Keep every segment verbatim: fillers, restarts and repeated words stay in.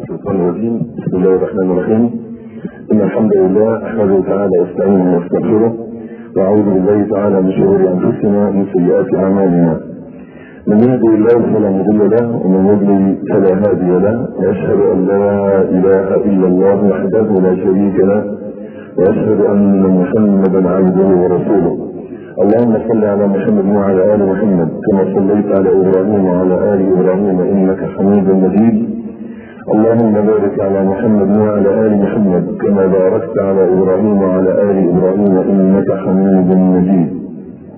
الشيطان الرجيم. بسم الله الرحمن الرحيم. إن الحمد لله أحمده تعالى واستعينه واستغفره وأعوذ بالله تعالى من شرور أنفسنا ومن سيئات أعمالنا. من يهده الله فلا مضل له ومن يضلل فلا هادي له، وأشهد أن لا إله إلا الله وحده لا شريك له، وأشهد أن محمدا عبده ورسوله. اللهم صل على محمد وعلى آل محمد كما صليت على إبراهيم وعلى آل إبراهيم إنك حميد مجيد. اللهم بارك على محمد وعلى آل محمد كما باركت على إبراهيم وعلى آل إبراهيم إنك حميد مجيد.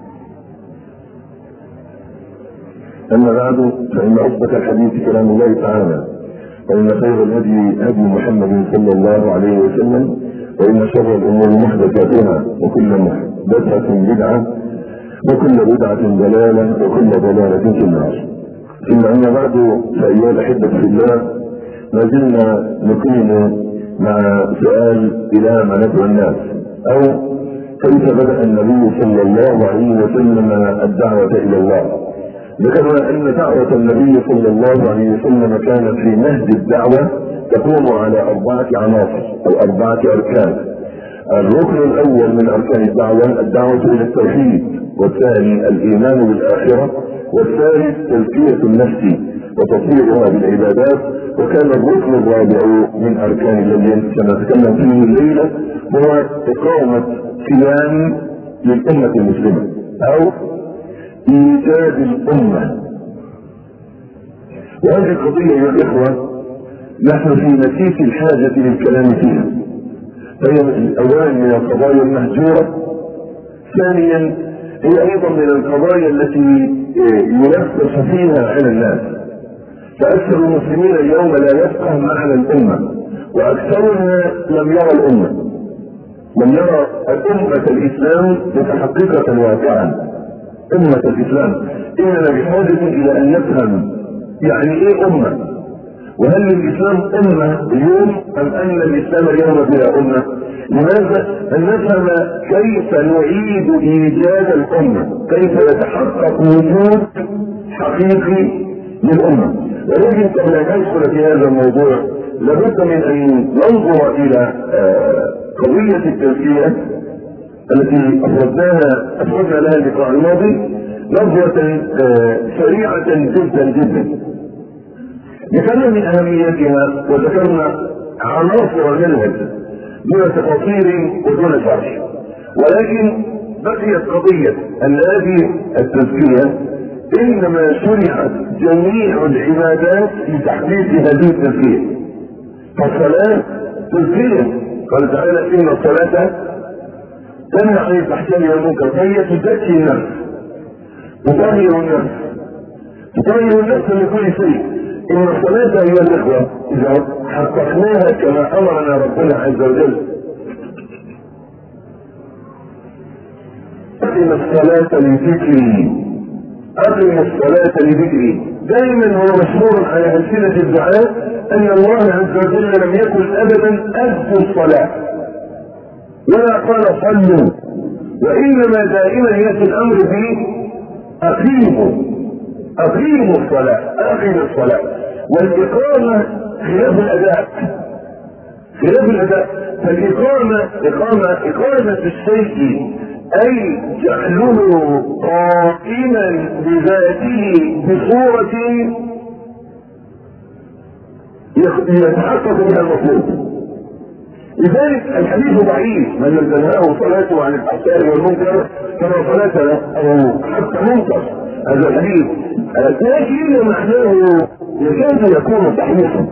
أما بعد، فإن أصدق الحديث كلام الله تعالى، وإن خير الهدي هدي محمد صلى الله عليه وسلم، وإن شر الأمور محدثاتها، وكل محدثة بدعة، وكل بدعة ضلالة، وكل ضلالة في النار. ثم أما بعد، فأيها الأحبة في الله، ما زلنا نكون مع سؤال إلى ما ندعو الناس، أو كيف بدأ النبي صلى الله عليه وسلم الدعوة إلى الله. ذكرنا أن دعوة النبي صلى الله عليه وسلم كانت في مهد الدعوة تقوم على أربعة عناصر أو أربعة أركان. الركن الأول من أركان الدعوة الدعوة إلى التوحيد، والثاني الإيمان بالآخرة، والثالث تزكية النفس وتطهيرها بالعبادات، وكان الركن الرابع من أركان الذي سنتكلم فيه الليلة هو إقامة قيام للأمة المسلمة أو إيجاد الأمة. وهذه القضية يا الإخوة نحن في مسيس الحاجة للكلام فيها، فهي أولا من القضايا المهجورة، ثانيا هي أيضا من القضايا التي يلبس فيها على الناس. فأكثر المسلمين اليوم لا يفقه معنى الأمة، وأكثرنا لم يرى الأمة، لم يرى الأمة الإسلام متحققة واقعا. أمة الإسلام إننا بحاجة إلى أن نفهم يعني إيه أمة، وهل الإسلام أمة اليوم أم أن الإسلام اليوم بلا أمة؟ لماذا؟ أن نفهم كيف نعيد إيجاد الأمة، كيف يتحقق وجود حقيقي للأمة. ولكن قبل أن ندخل في هذا الموضوع لابد من أن ننظر إلى قضية التزكية التي أفردناها أفردنا لها اللقاء الماضي نظرة سريعة جدا جدا. ذكرنا من أهميتها وذكرنا عناصر منها دون تفاصيل ودون شرح، ولكن بقيت قضية أن هذه التزكية إنما شرعت جميع العبادات لتحقيق هذه التزكية. فالصلاة تزكية، قال تعالى إن الصلاة تنهى عن الفحشاء والمنكر، فهي تزكي النفس، تطهر النفس، تطهر النفس من كل شيء. إن الصلاة أيها الإخوة إذا حققناها كما أمرنا ربنا عز وجل، أقم الصلاة لذكري، أقم الصلاة لذكري. دائما هو مشهور على ألسنة الدعاء أن الله عز وجل لم يكن أبدا أدوا الصلاة ولا قال صلوا، وإنما دائما يأتي الأمر به أقيموا أقيموا الصلاة، أقيموا الصلاة. والإقامة خلاف الأداء، خلاف الأداء. فالإقامة إقامة إقامة الشيء أي جعله قائما بذاته بصورة يتحقق بها المطلوب. لذلك الحديث ضعيف: من لم تنهاه صلاته عن الفحشاء والمنكر كما صلاته او حتى منكر. هذا الحديث لكن معناه يكاد يكون صحيحا،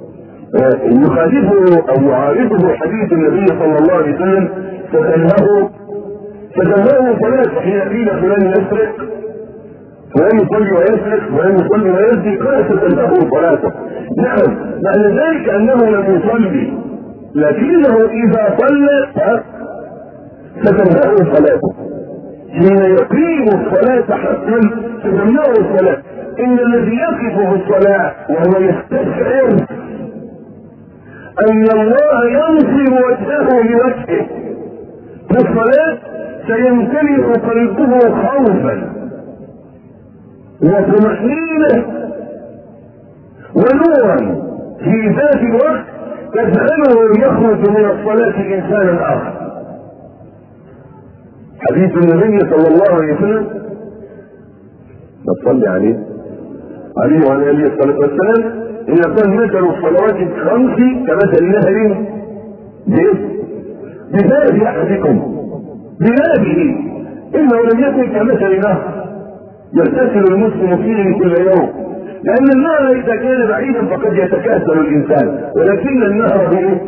يخالفه او يعارضه حديث النبي صلى الله عليه وسلم: فتنهاه فتنهاه صلاته حين قيل فلان يسرق، فلان يصلي ويسرق، فلان يصلي ويزني، قال فتنهاه صلاته. نعم، معنى ذلك انه لم يصلي، لكنه اذا صلى فتنهاه صلاته. حين يقيم الصلاة حقا فتنهاه الصلاة. ان الذي يقف في الصلاة وهو يستشعر ان الله ينصب وجهه لوجهه في الصلاة سيمتلئ قلبه خوفا وطمأنينة ونورا في ذات الوقت تجعله يخرج من الصلاة إنسانا آخر. حديث النبي صلى الله عليه وسلم، نصلي عليه عليه وعلى آله الصلاة والسلام، إن كان مثل الصلوات الخمس كمثل نهر بباب أحدكم ببابه، إنه لم يكن كمثل نهر يغتسل المسلم فيه كل يوم، لأن النهر إذا كان بعيدا فقد يتكاسل الإنسان، ولكن النهر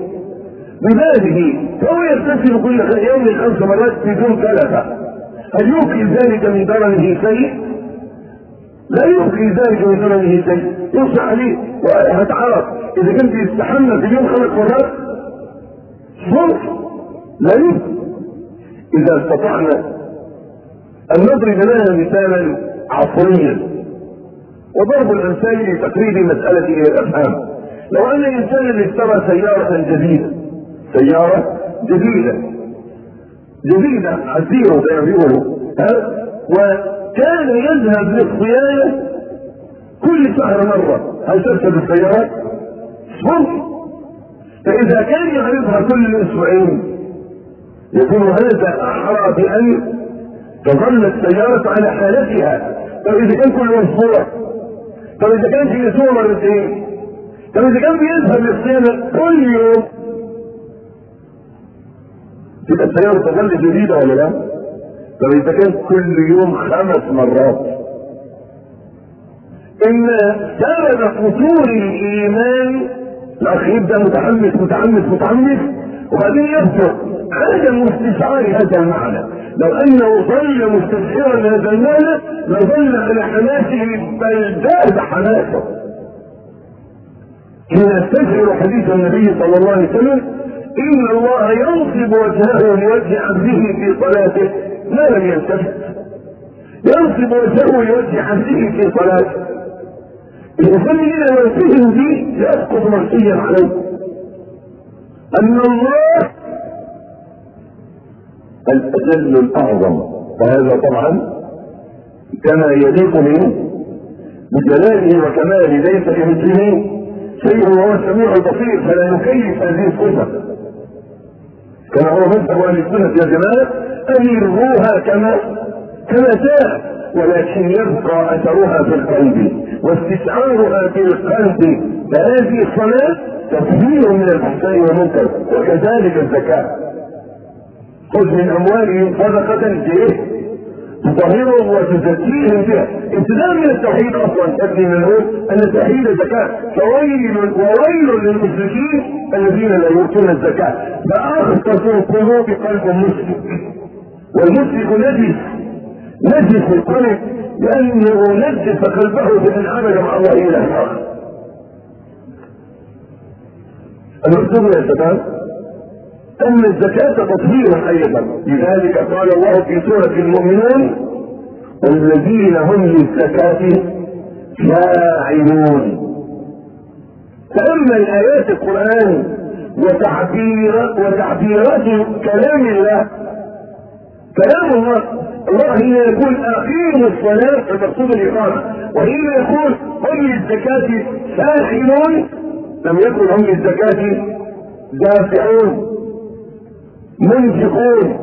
ببابه فهو يغتسل كل يوم خمس مرات بدون كلفة. هل يبقي ذلك من درنه شيء؟ لا يبقي ذلك من درنه شيء، يوسع عليه وهتعرف إذا كنت يستحمل في اليوم خمس مرات صرف لا يبقي. إذا استطعنا أن نضرب لها مثالا عصريا، وضرب الأمثال لتقريب مسألة إلى الأفهام. لو أن إنسانا اشترى سيارة جديدة سيارة جديدة جديدة عزيرة زي ما بيقولوا، وكان يذهب للصيانة كل شهر مرة، هل تفسد السيارات؟ ممكن. فإذا كان يعرضها كل أسبوعين يكون هذا أحرى بأن تظل السيارة على حالتها. طب إذا كان كل أسبوع، طب إذا كان في أسبوع مرتين، طب إذا كان بيذهب للصيانة كل يوم، تبقى السيارة تظل جديدة ولا لا؟ طب إذا كان كل يوم خمس مرات. إن سبب فتور الإيمان الأخ يبدأ متحمس متحمس متحمس وبعدين يبدأ عدم استشعار هذا المعنى. لو أنه ظل مستشعرا هذا المعنى لظل على حماسه بل زاد حماسه. إن نستشعر حديث النبي صلى الله عليه وسلم: إن الله ينصب وجهه لوجه عبده في صلاته ما لم يلتفت. ينصب وجهه لوجه عبده في صلاته. الإنسان إذا يلتفت به يسقط مرسيا عليه. أن الله الأجل الأعظم، وهذا طبعا كما يليق منه بجلاله وكماله، ليس كمثله شيء وهو السميع البصير، فلا يكيف هذه الصفة كما هو مذهب اهل السنه يا جماعه ان يرضوها كما كما جاء، ولكن يبقى اثرها في القلب واستشعارها في القلب. فهذه الصلاه تطهير من الفحشاء والمنكر، وكذلك الزكاه. خذ من اموالهم صدقه تطهرهم وتزكيهم بها. ابتداء من التوحيد اصلا تبني من نقول ان التوحيد زكاه، فويل وويل للمشركين الذين لا يؤتون الزكاه. فاخطر القلوب قلب المشرك، والمشرك نجس نجس القلب لانه نجس قلبه بان عبد مع الله اله اخر. المقصود يا شباب ان الزكاة تطهير ايضا، لذلك قال الله في سورة المؤمنون: والذين هم للزكاة فاعلون. تأمل آيات القرآن وتعبير وتعبيرات كلام الله. كلام الله الله حين يقول اقيموا الصلاة فمقصود الإقامة، وحين يقول هم للزكاة فاعلون لم يكن هم للزكاة دافعون منفقون،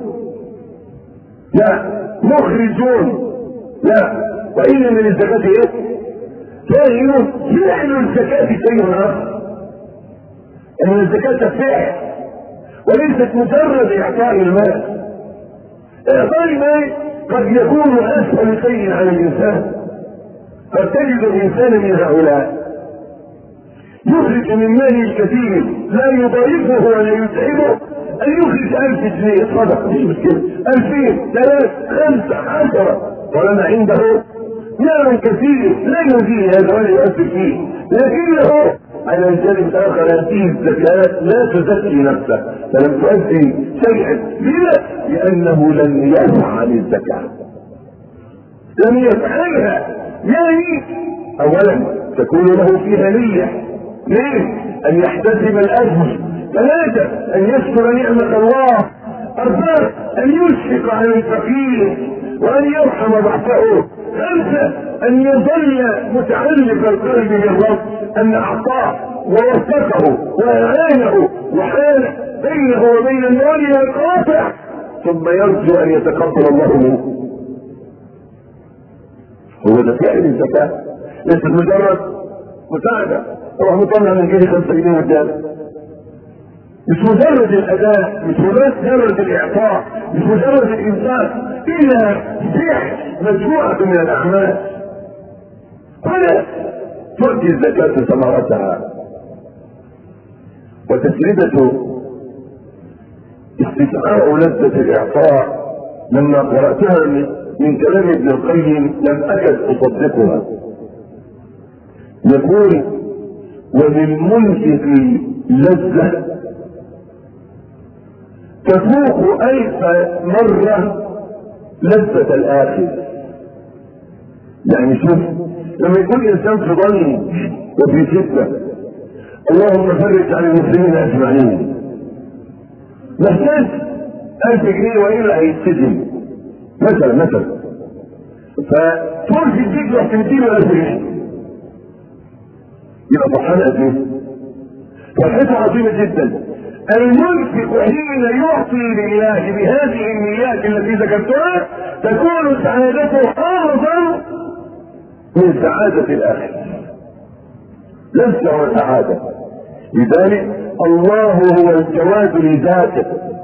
لا مخرجون، لا، وإن من الزكاة ايه؟ فاعلون. فعل الزكاة شيء آخر، ان الزكاة فعل وليست مجرد اعطاء المال. اعطاء المال قد يكون اسهل شيء على الانسان. قد تجد الانسان من هؤلاء يخرج من ماله الكثير لا يضايقه ولا يتعبه ان يخرج الف جنيه صدقه، مش مشكله، الفين، ثلاث، خمسه، عشره، طالما عنده مال كثير لا يؤذيه هذا ولا يؤثر فيه، لكنه على الجانب الاخر هذه الزكاه لا تزكي نفسه فلم تؤدي شيئا. لماذا؟ لانه لم يفعل الزكاه، لم يفعلها. يعني اولا تكون له فيها نيه، ليه؟ ان يحتسب الاجر. ثلاثة ان يشكر نعمة الله. اربعة ان يشفق على الفقير وان يرحم ضعفه. خمسة ان يظل متعلق القلب بالرب ان اعطاه ووثقه واعانه وحال بينه وبين النار والقاطع، ثم يرجو ان يتقبل الله منه. هو ده فعل الزكاة، ليست مجرد مساعدة روح مطلع من جيبي خمسة جنيه قدام، مش مجرد الاداء، مش مجرد الاعطاء، مش مجرد الانفاق، الا فعل مجموعة من الاعمال. هنا تؤتي الزكاة ثمرتها. وتسريبة استشعار لذة الاعطاء لما قرأتها من كلام ابن القيم لم اكد اصدقها. يقول: ومن منجز لذة تفوق الف مرة لذة الاخر. يعني شوف، لما يكون انسان في ضنك وفي شدة، اللهم فرج عن المسلمين اجمعين، محتاج الف جنيه والا هيتسجن مثلا مثلا، فتروح في الجيب رح تديله الف جنيه، يبقى فرحان قد ايه؟ فرحته عظيمه جدا. المنفق حين يعطي لله بهذه النيات التي ذكرتها تكون سعادته اعظم من سعاده الاخر. لذة وسعاده. لذلك الله هو الجواد لذاته،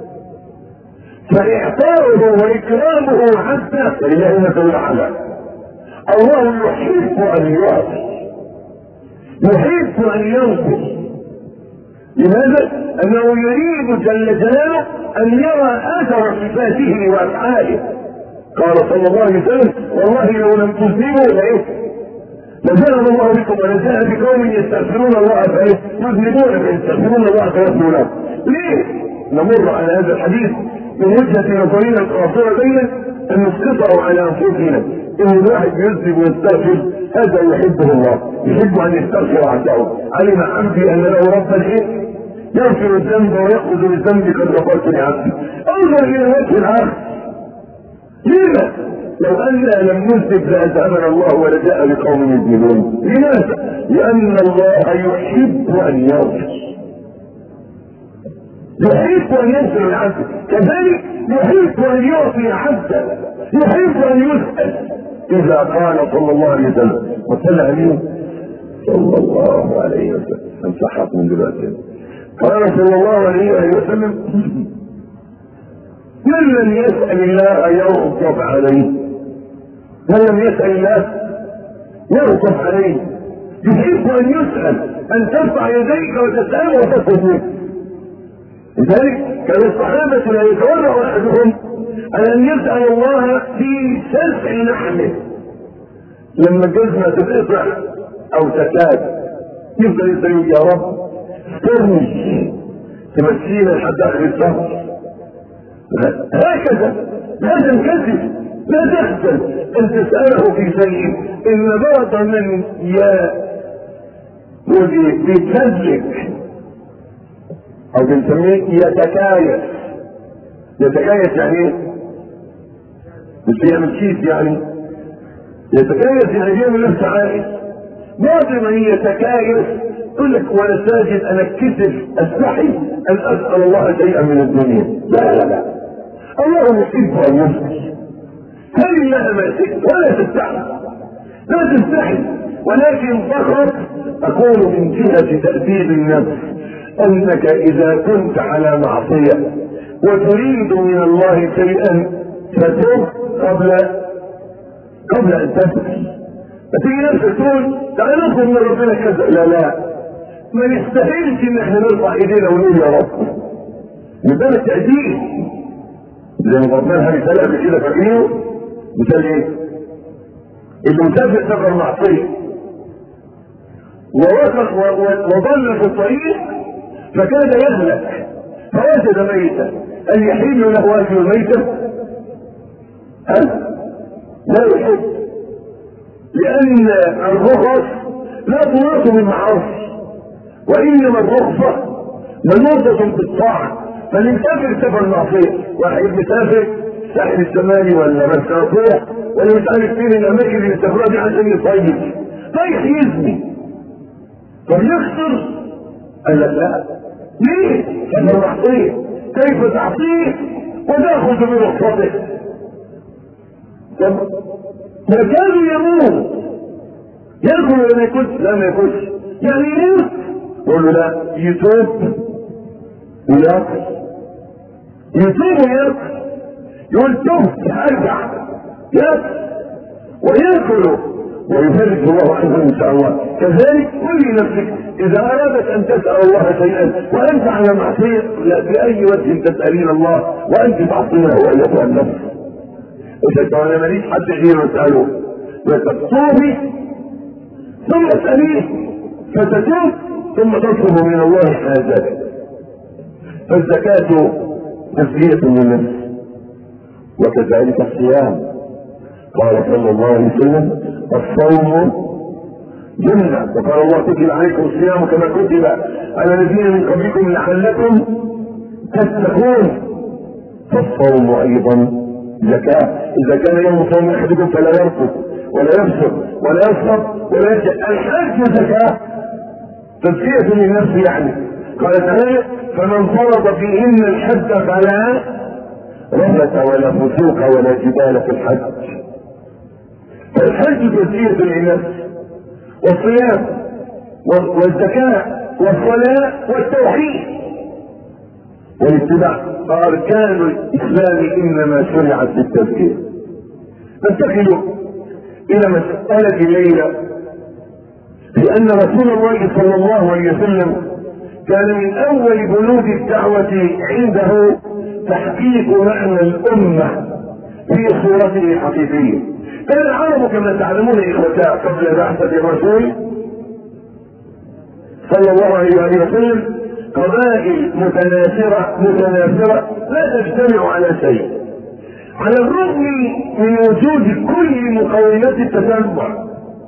فإعطاؤه وإكرامه عبده فلله المثل الأعلى. الله يحب أن يعطي، يحب أن ينصر. لماذا؟ أنه يريد جل جلاله أن يرى أثر صفاته وأفعاله. قال صلى الله عليه وسلم: والله لو لم تذنبوا لإيه؟ لجعل الله بكم ولجاء بقوم يستغفرون الله فإيه؟ يذنبون فيستغفرون الله فيغفر لهم. ليه؟ نمر على هذا الحديث من وجهة نظرنا القاصرة بين أن نسقطه على أنفسنا. إن الواحد يذنب ويستغفر هذا يحبه الله، يحب أن يستغفر عبده. علم عبدي أن له ربا إيه؟ يغفر الذنب ويأخذ بالذنب قد غفرت لعبدي. انظر إلى وجه الآخر. لما؟ لو أننا لم نذنب لأذهبنا الله ولجاء بقوم يذنبون. لماذا؟ لأن الله يحب أن يغفر، يحب ان يغفر العبد، كذلك يحب ان يعطي عبدا، يحب ان يسأل. اذا قال صلى الله عليه وسلم وصلى عليه صلى الله عليه وسلم، امسحت من دلوقتي، قال صلى الله عليه وسلم: من لم يسأل الله يغضب عليه، من لم يسأل الله يغضب عليه. يحب ان يسأل، ان ترفع يديك وتسأله وتطلب منه. لذلك كان الصحابة لا يتورع احدهم على ان يسأل الله في سلع لحمه. لما الجزمة تتقطع او تكاد يفضل يسأل: يا رب استرني تمشينا لحد اخر الشهر. هكذا لا تنكسف، لا تحزن ان تسأله في شيء. ان بعض من بيتهزك او بنسميه يتكايس. يتكايس يعني ايه؟ مش بيعمل كيس يعني، يتكايس يعني بيعمل نفسه عايز. بعض من يتكايس يقول لك وانا ساجد انا اتكسف استحي ان اسال الله شيئا من الدنيا. لا لا لا، الله يحب ان يسال. هل الله ما شئت ولا تستحي، لا تستحي، ولكن فقط اقول من جهه تأديب النفس انك اذا كنت على معصية وتريد من الله شيئا فتب قبل قبل ان تفعل. فتيجي نفسك تقول تعال نطلب من ربنا كذا، لا لا، ما نستاهلش ان احنا نرفع ايدينا ونقول يا رب. من باب التأديب زي ما ربنا مثال قبل كده فاكرينه، مثال ايه؟ اللي مسافر سفر معصية ووصل وضل في الطريق فكاد يهلك فوجد ميتا، هل يحل له اكل الميتة؟ هل؟ لا يحب، لان الرخص لا تناط بالمعاصي، وانما الرخصة منوطة بالطاعة. فالمسافر سفر معصية، واحد مسافر الساحل الشمالي ولا مرسى ولا مش عارف فين الاماكن اللي يسافرها دي عشان يصيف، رايح يزني، طب يخسر قال لك لا. ليه؟ انا معصيه. كيف تعصيه وتاخذ برخصته؟ طب ما كانوا يموت ياكل ولا ما ياكلش؟ لا ما ياكلش. يعني يموت يقول له لا، يتوب وياكل، يتوب وياكل، يقول تبت ارجع ياكل وياكل ويفرج الله عنه ان شاء الله. كذلك كل نفسك اذا ارادت ان تسال الله شيئا وانت على معصيه، لا باي وجه تسالين الله وانت تعصينه ايتها النفس. وشكرا انا ماليش حد غير اساله، وتتصومي ثم اساليه فتتوب ثم تطلب من الله حاجتك. فالزكاه تزكيه للنفس، وكذلك الصيام. قال صلى الله عليه وسلم الصوم جنة، وقال الله كتب عليكم الصيام كما كتب على الذين من قبلكم لعلكم تتقون. فالصوم ايضا زكاة. اذا كان يوم صوم احدكم فلا يرفض ولا يفسق ولا يصرف ولا يسجد. الحج زكاة تزكية للنفس يعني. قال تعالى فمن فرض فيهن الحج فلا رفث ولا فسوق ولا جدال في الحج. فالحج تزكية للنفس، والصيام والزكاة والصلاة والتوحيد والاتباع أركان الإسلام إنما شرعت بالتزكية. ننتقل إلى مسألة الليلة، لأن رسول الله صلى الله عليه وسلم كان من أول بنود الدعوة عنده تحقيق معنى الأمة في صورته الحقيقية. كان العرب كما تعلمون إخوتاء قبل بعثة الرسول صلى الله عليه وسلم قبائل متناثرة متناثرة لا تجتمع على شيء، على الرغم من وجود كل مقومات التتبع.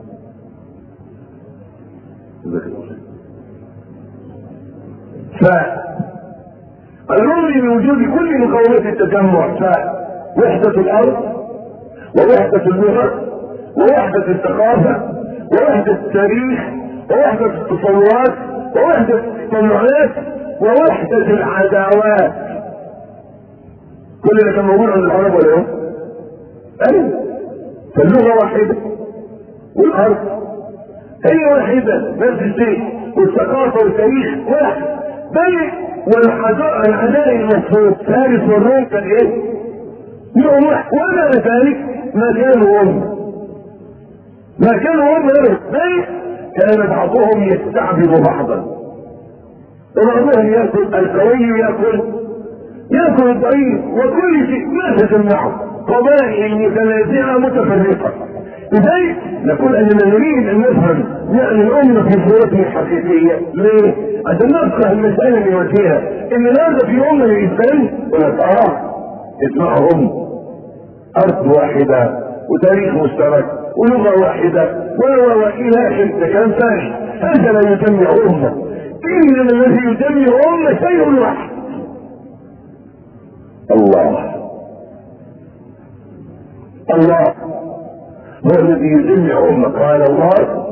فعلى الرغم من وجود كل مقومات التجمع، فوحدة الأرض ووحدة اللغة ووحدة الثقافة ووحدة التاريخ ووحدة التصورات ووحدة التطلعات ووحدة العداوات، كل ده كان موجود عند العرب ولا ايه؟ ايوه. فاللغة واحدة والأرض هي واحدة نفس الشيء، والثقافة والتاريخ واحد، بل والعداء المفروض فارس والروم كان ايه؟ يوم واحد، ومع ذلك ما كانوا هم ما كانوا هم بل كان بعضهم يستعبد بعضا، وبعضهم ياكل القوي ياكل ياكل الضعيف، وكل شيء ما تجمعه قبائل متنازعه متفرقه. لذلك نقول اننا نريد ان نفهم يعني الامه في صورتها الحقيقيه. ليه؟ عشان نفقه المساله اللي وجهها ان هذا في امه الانسان ولا اه اسمعهم ارض واحده وتاريخ مشترك ولغه واحده والى اخر. ده كلام ثاني، هذا لا يجمع امه، انما الذي يجمع امه شيء واحد، الله. الله هو الذي يجمع امه. قال الله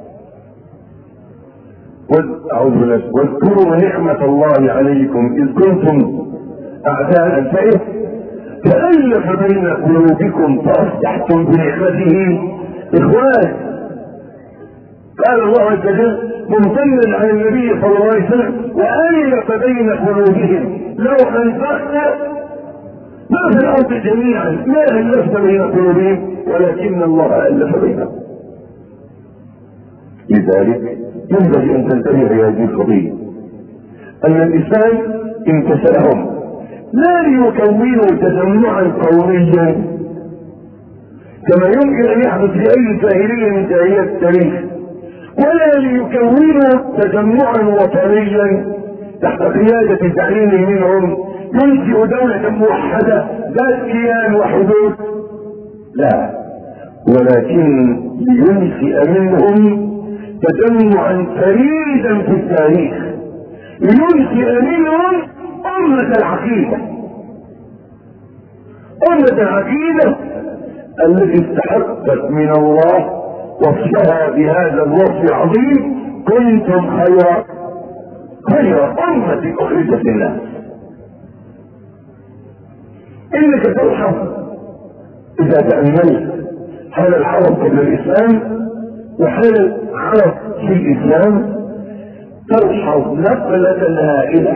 اعوذ بالله واذكروا نعمه الله عليكم اذ كنتم اعداء فإذ فألف بين قلوبكم فأصبحتم بنعمته إخوان. قال الله عز وجل ممتنا على النبي صلى الله عليه وسلم وألف بين قلوبهم لو أنفقنا ما في الأرض جميعا ما ألفت بين قلوبهم ولكن الله ألف بينهم. لذلك ينبغي أن تنتبه لهذه القضية، أن الإسلام امتثلهم لا ليكونوا تجمعا قوميا كما يمكن ان يحدث في اي جاهليه من جاهليات التاريخ، ولا ليكونوا تجمعا وطنيا تحت قياده زعيم منهم ينشئ دوله موحده ذات كيان وحدود، لا، ولكن لينشئ منهم تجمعا فريدا في التاريخ، لينشئ منهم أمة العقيدة، أمة العقيدة التي استحقت من الله وصفها بهذا الوصف العظيم كنتم خير خير أمة أخرجت للناس. إنك تلحظ إذا تأملت حال العرب قبل الإسلام وحال العرب في الإسلام تلحظ نقلة هائلة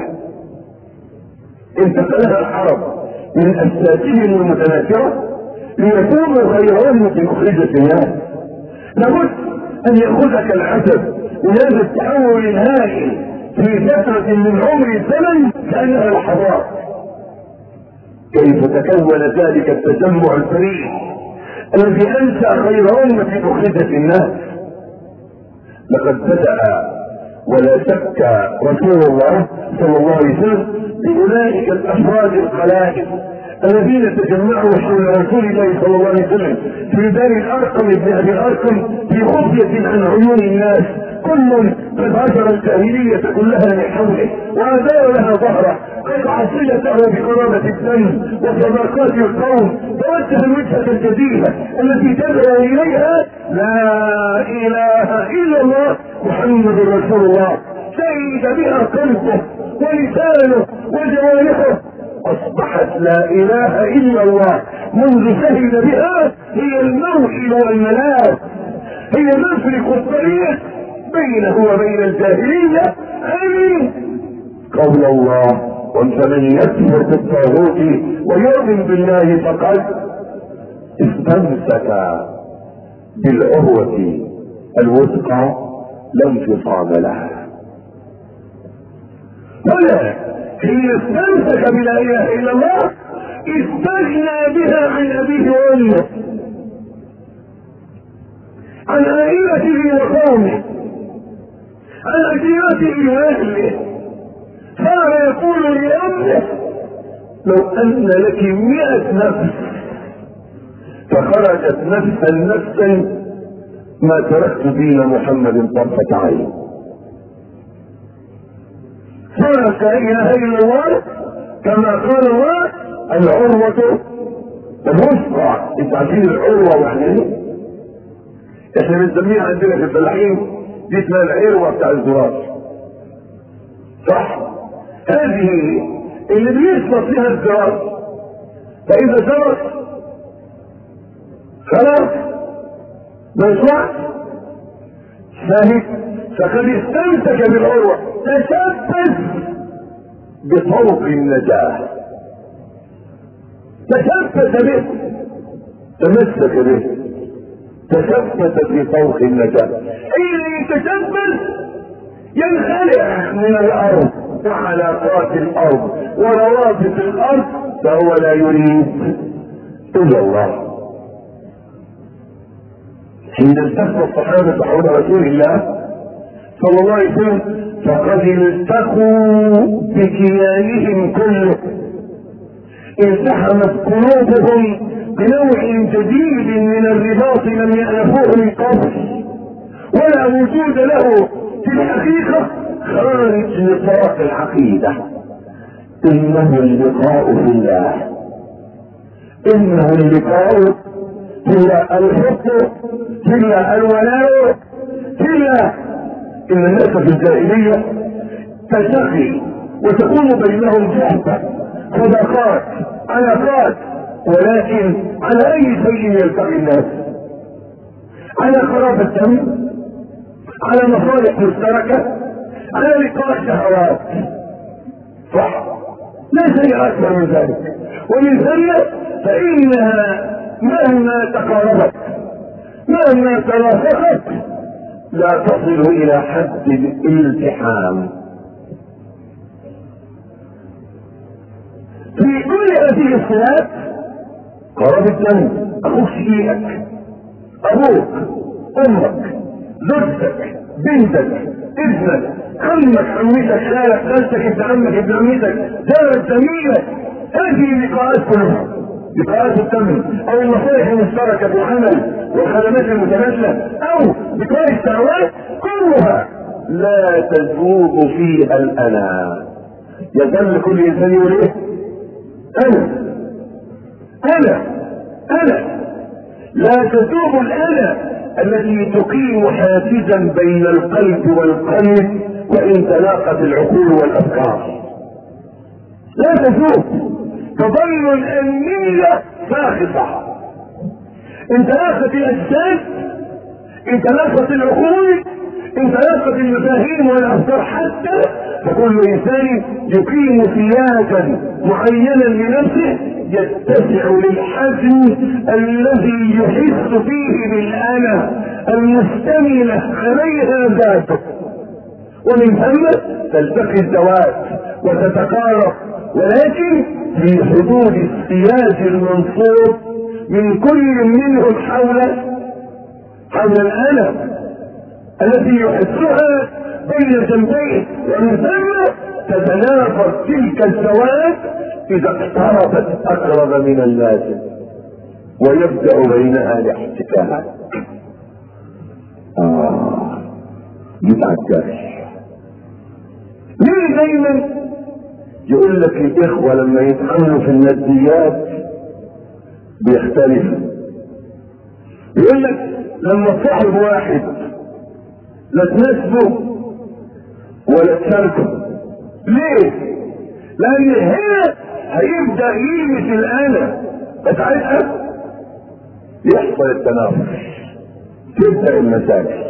انتقلها العرب من أساسهم المتناثرة ليكونوا خير أمة أخرجت للناس. لابد أن يأخذك العجب من هذا التحول الهائل في فترة من عمر الزمن كأنها لحظات. كيف تكون ذلك التجمع الفريد الذي أنشأ خير أمة أخرجت للناس؟ لقد بدأ ولا شك رسول الله صلى الله عليه وسلم بأولئك الأفراد القلائل الذين تجمعوا حول رسول الله صلى الله عليه وسلم في دار الأرقم ابن أبي الأرقم في خفية عن عيون الناس، كل قد عشر الجاهلية كلها من حوله وأدار لها ظهره، قطع صلته بقرابة الدم وصداقات القوم، توجه الوجهة الجديدة التي تدعو إليها لا إله إلا الله محمد رسول الله، شهد بها قلبه ولسانه وجوارحه، أصبحت لا إله إلا الله منذ شهد بها هي الموئل والملاذ، هي مفرق الطريق بينه وبين الجاهلية. أي قول الله ومن يكفر بالطاغوت ويؤمن بالله فقد استمسك بالعروة الوثقى لا انفصام لها. ولا حين استمسك بلا اله الا الله استغنى بها عن ابيه وامه، عن عائلته وقومه، عن عشيرته واهله. صار يقول لامه لو ان لك مئة نفس فخرجت نفسا نفسا ما تركت دين محمد طرفة عين. صارت لا اله الا الله كما قال الله العروة الوثقى. انت عارفين العروة يعني ايه؟ احنا بنسميها عندنا في الفلاحين دي اسمها العروة بتاع الزراعة، صح؟ هذه اللي بيسقط فيها الزراعة، فاذا زرت خلاص ما يطلعش، فاهم؟ فقد استمسك بالعروة، تشبث بطوق النجاة، تشبث به، تمسك به، تشبث بطوق النجاة. حين يتشبث ينخلع من الارض وعلاقات الارض وروابط الارض، فهو لا يريد الا الله. حين التقى الصحابة حول رسول الله صلى الله عليه وسلم فقد التقوا بكيانهم كله، التحمت قلوبهم بنوع جديد من الرباط لم يألفوه من قبل ولا وجود له في الحقيقة خارج نطاق العقيدة. انه اللقاء في الله، انه اللقاء إلا الحب إلا الولاء إلا إن الناس في الجاهلية تلتقي وتكون بينهم صحبة صداقات علاقات، ولكن على أي شيء يلتقي الناس؟ على قرابة الدم، على مصالح مشتركة، على لقاء شهوات، صح؟ لا شيء أكثر من ذلك. ومن ثم فإنها مهما تقاربت مهما ترافقت لا تصل الى حد الالتحام. في كل هذه الصلات قرابة الدم، اخوك شقيقك، ابوك، امك، زوجتك، بنتك، ابنك، عمك، عمتك، خالك، خالتك، ابن عمك، ابن عمتك، جارك، زميلك، هذه اللقاءات كلها لقاءات الدم او المصالح المشتركة في العمل والخدمات المتبادلة او لقاء الشهوات كلها لا تذوب فيها الانا. يظل كل انسان يقول ايه؟ انا انا انا لا تذوب الانا التي تقيم حاجزا بين القلب والقلب وان تلاقت العقول والافكار. لا تشوف، تظل الأمنية ساخطة. ان تلاقت الاجساد، ان تلاقت العقول، ان تلاقت المفاهيم والافكار، حتى فكل انسان يقيم سياجا معينا لنفسه يتسع للحجم الذي يحس فيه بالانا المشتمله عليها ذاته، ومن ثم تلتقي الذوات وتتقارب، ولكن في حدود السياج المنصوب من كل منهم حول حول الانا التي يحسها بين جنبيه، ومن ثم تتنافر تلك الذوات اذا اقتربت اقرب من اللازم ويبدا بينها الاحتكاك. اه يتعجبش ليه؟ دايما يقول لك الاخوه لما يتعاملوا في الماديات بيختلفوا. يقول لك لما تصاحب واحد لا تناسبه ولا تشاركه. ليه؟ لان هنا هيبدا يلمس الانا بتاعتها، يحصل التنافس، تبدا المشاكل.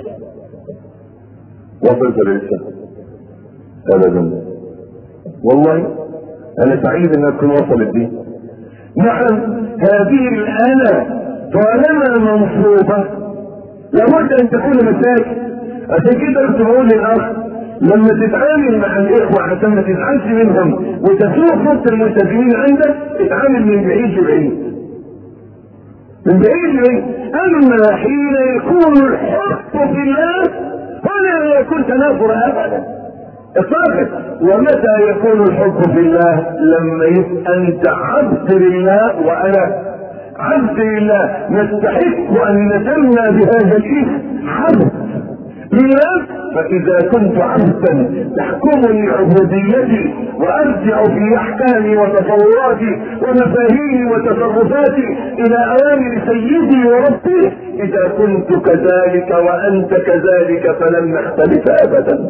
وصلت لسه؟ ابدا والله انا سعيد انها تكون وصلت دي. نعم هذه الانا طالما منصوبه لابد ان تكون مساكن. عشان كده كنت بقول للاخ لما تتعامل مع الاخوه عشان ما تزعلش منهم وتسوق فرصه الملتزمين عندك، اتعامل من بعيد لبعيد، من بعيد لبعيد. اما حين يكون الحب في الله هنا لا يكون تنافر ابدا اطلاقا. ومتى يكون الحب في الله؟ لما يبقى انت عبد لله وانا عبد لله، نستحق ان نسمى بهذا الاسم عبد لله. فاذا كنت عبدا تحكمني عبوديتي وارجع في احكامي وتصوراتي ومفاهيمي وتصرفاتي الى اوامر سيدي وربي، اذا كنت كذلك وانت كذلك فلن نختلف ابدا.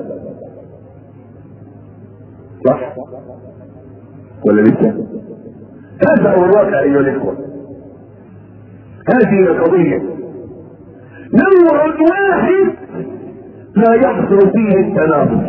صح ولا لسه؟ هذا هو الواقع ايها الاخوه. هذه القضيه نوع واحد لا يحصل فيه التنافس،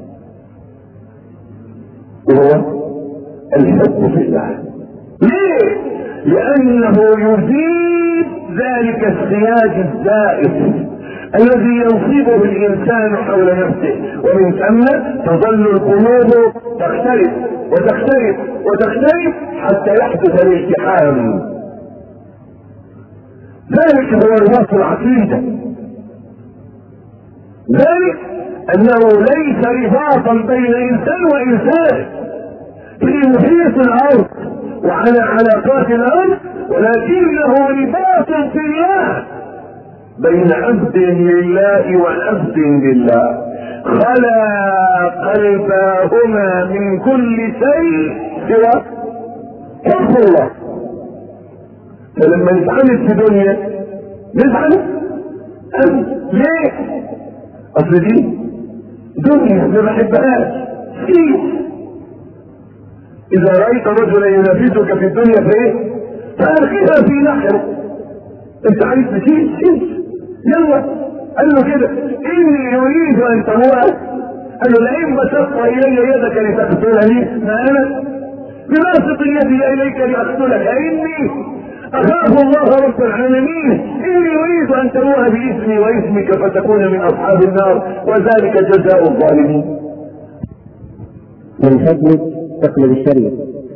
وهو الحب في الله. ليه؟ لانه يزيد ذلك السياج الزائد الذي ينصبه الانسان حول نفسه، ومن ثم تظل القلوب تختلف وتختلف وتختلف حتى يحدث الالتحام. ذلك هو رباط العقيده. ذلك انه ليس رباطا بين انسان وانسان في محيط الارض وعلى علاقات الارض، ولكنه رباط في الله بين عبد لله وعبد لله، خلا قلباهما من كل شيء سوى حب الله. فلما نتعامل في دنيا نزعل أم ليه؟ اصل دي دنيا ما بحبهاش. اذا رايت رجلا ينافسك في الدنيا فايه؟ فارخيها في نحره. انت عايز تشيل شيل يلا. قال له كده اني اريد ان تموت. قال له لئن بسطت الي يدك لتقتلني ما انا بباسط يدي اليك لاقتلك، اني اخاف الله رب العالمين، اني اريد ان تموت باسمي واسمك فتكون من اصحاب النار وذلك جزاء الظالمين. من فضلك تقلب الشريعه.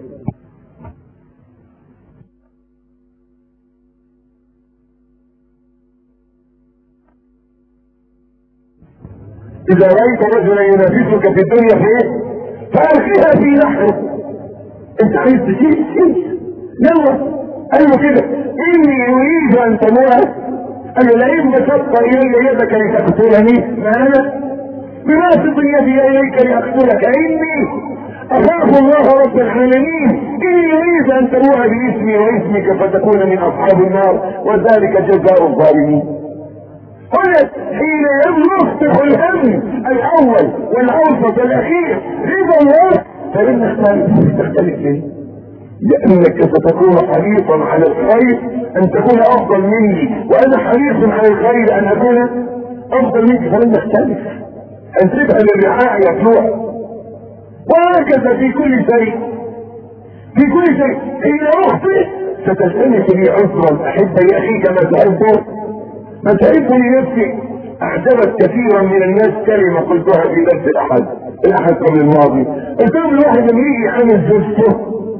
اذا رايت رجلا ينافسك في الدنيا فايه؟ فارخيها في نحره. انت عايز تشيل شيل يلا. قال له كده اني اريد ان تموت. قال له لئن بسطت الي يدك لتقتلني ما انا بباسط يدي اليك لاقتلك، اني اخاف الله رب العالمين، اني اريد ان تموت باسمي واسمك فتكون من اصحاب النار وذلك جزاء الظالمين. هنا حين يصبح الهم الاول والاوسط والاخير رضا الله فلن نختلف. تختلف ليه؟ لانك ستكون حريصا على الخير ان تكون افضل مني، وانا حريص على الخير ان اكون افضل منك، فلن نختلف. ان تبقى للرعاع يطلع. وهكذا في كل شيء، في كل شيء. حين اخطئ ستلتمس لي عذرا. احب لاخي كما تحبه ما تحب لنفسك. اعجبت كثيرا من الناس كلمه قلتها في درس الاحد الاحد قبل الماضي. قلت لهم الواحد لما يجي يعمل زوجته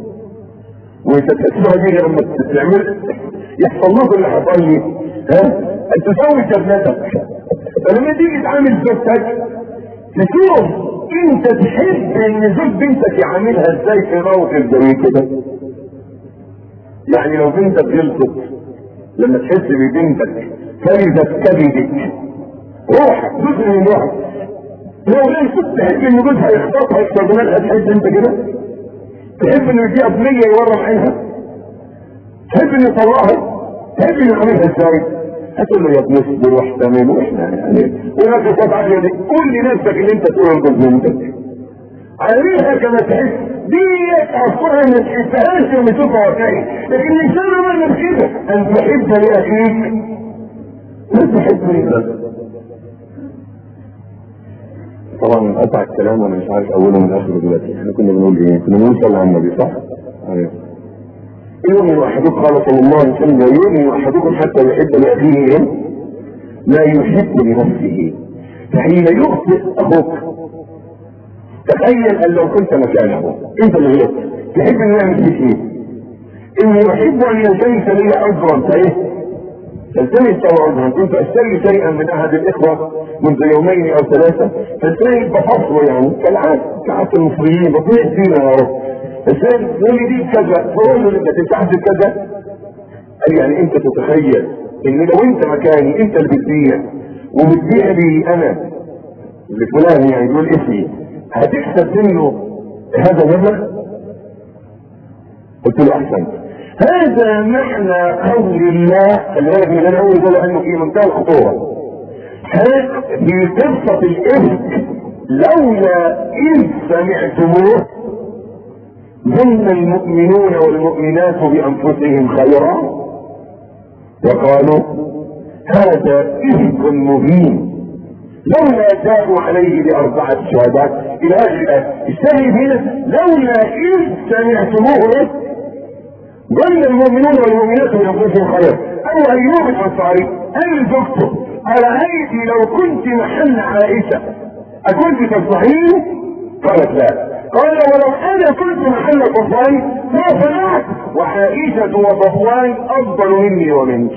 وتتسمع دي لما تعمل يحصل له اللي حصل لي، ها انت تسوي ابنتك. فلما تيجي تعمل زوجتك تشوف انت تحب ان زوج بنتك يعملها ازاي في موقف زي كده. يعني لو بنتك غلطت لما تحس ببنتك فلذت كبدك روحك جزء من روحك، لو غلطت تحب ان جوزها يخططها يستخدمها، تحب انت كده؟ تحب انه يجيها بنية يورم عينها؟ تحب انه يطلعها؟ تحب انه يعملها ازاي؟ هتقول له يا ابن اصبر واحتمل واحنا يعني ولكن طبعا دي قول لنفسك ان انت تنقذ بنتك عليها كما تحس. دي اصلها ما تحسهاش لما تشوفها واقعي، لكن الانسان عمل كده ان تحب لاخيك لا تحب لنفسك. طبعا قطع الكلام وانا مش عارف اوله من اخره دلوقتي. احنا كنا بنقول ايه؟ كنا بنقول صلى على النبي صح؟ ايوه. يؤمن احدكم قال صلى الله عليه وسلم يؤمن احدكم حتى يحب لاخيه لا يحب لنفسه. فحين يخطئ اخوك تخيل ان لو كنت مكانه انت اللي غلطت تحب انه يعمل فيك ايه؟ انه يحب ان يلتمس لي عذرا فايه؟ تلتمس له عذرا. كنت اشتري شيئا من احد الاخوه منذ يومين او ثلاثه فالتاني بفصله يعني كالعاده كعاده المصريين بطيء فينا يا رب. الثاني يقول لي دي كذا فاقول له انت تستحسن كذا. قال يعني انت تتخيل ان لو انت مكاني انت اللي بتبيع وبتبيع لي انا لفلان يعني يقول اسمي هتكسب منه هذا المبلغ؟ قلت له احسن. هذا معنى قول الله. خلي بالك من اللي انا اقوله ده لانه في منتهى الخطوره. في قصه الافك لولا اذ سمعتموه ظن المؤمنون والمؤمنات بانفسهم خيرا وقالوا هذا افك مبين لولا جاءوا عليه باربعه شهادات الى اخر الشاهد هنا. لولا اذ سمعتموه ظن المؤمنون والمؤمنات بانفسهم خيرا. ابو ايوب الانصاري قال لزوجته ارايت لو كنت محل عائشه اكنت تصلحين؟ قالت لا. قال ولو انا كنت محل صفوان ما صنعت وعائشه وصفوان افضل مني ومنك.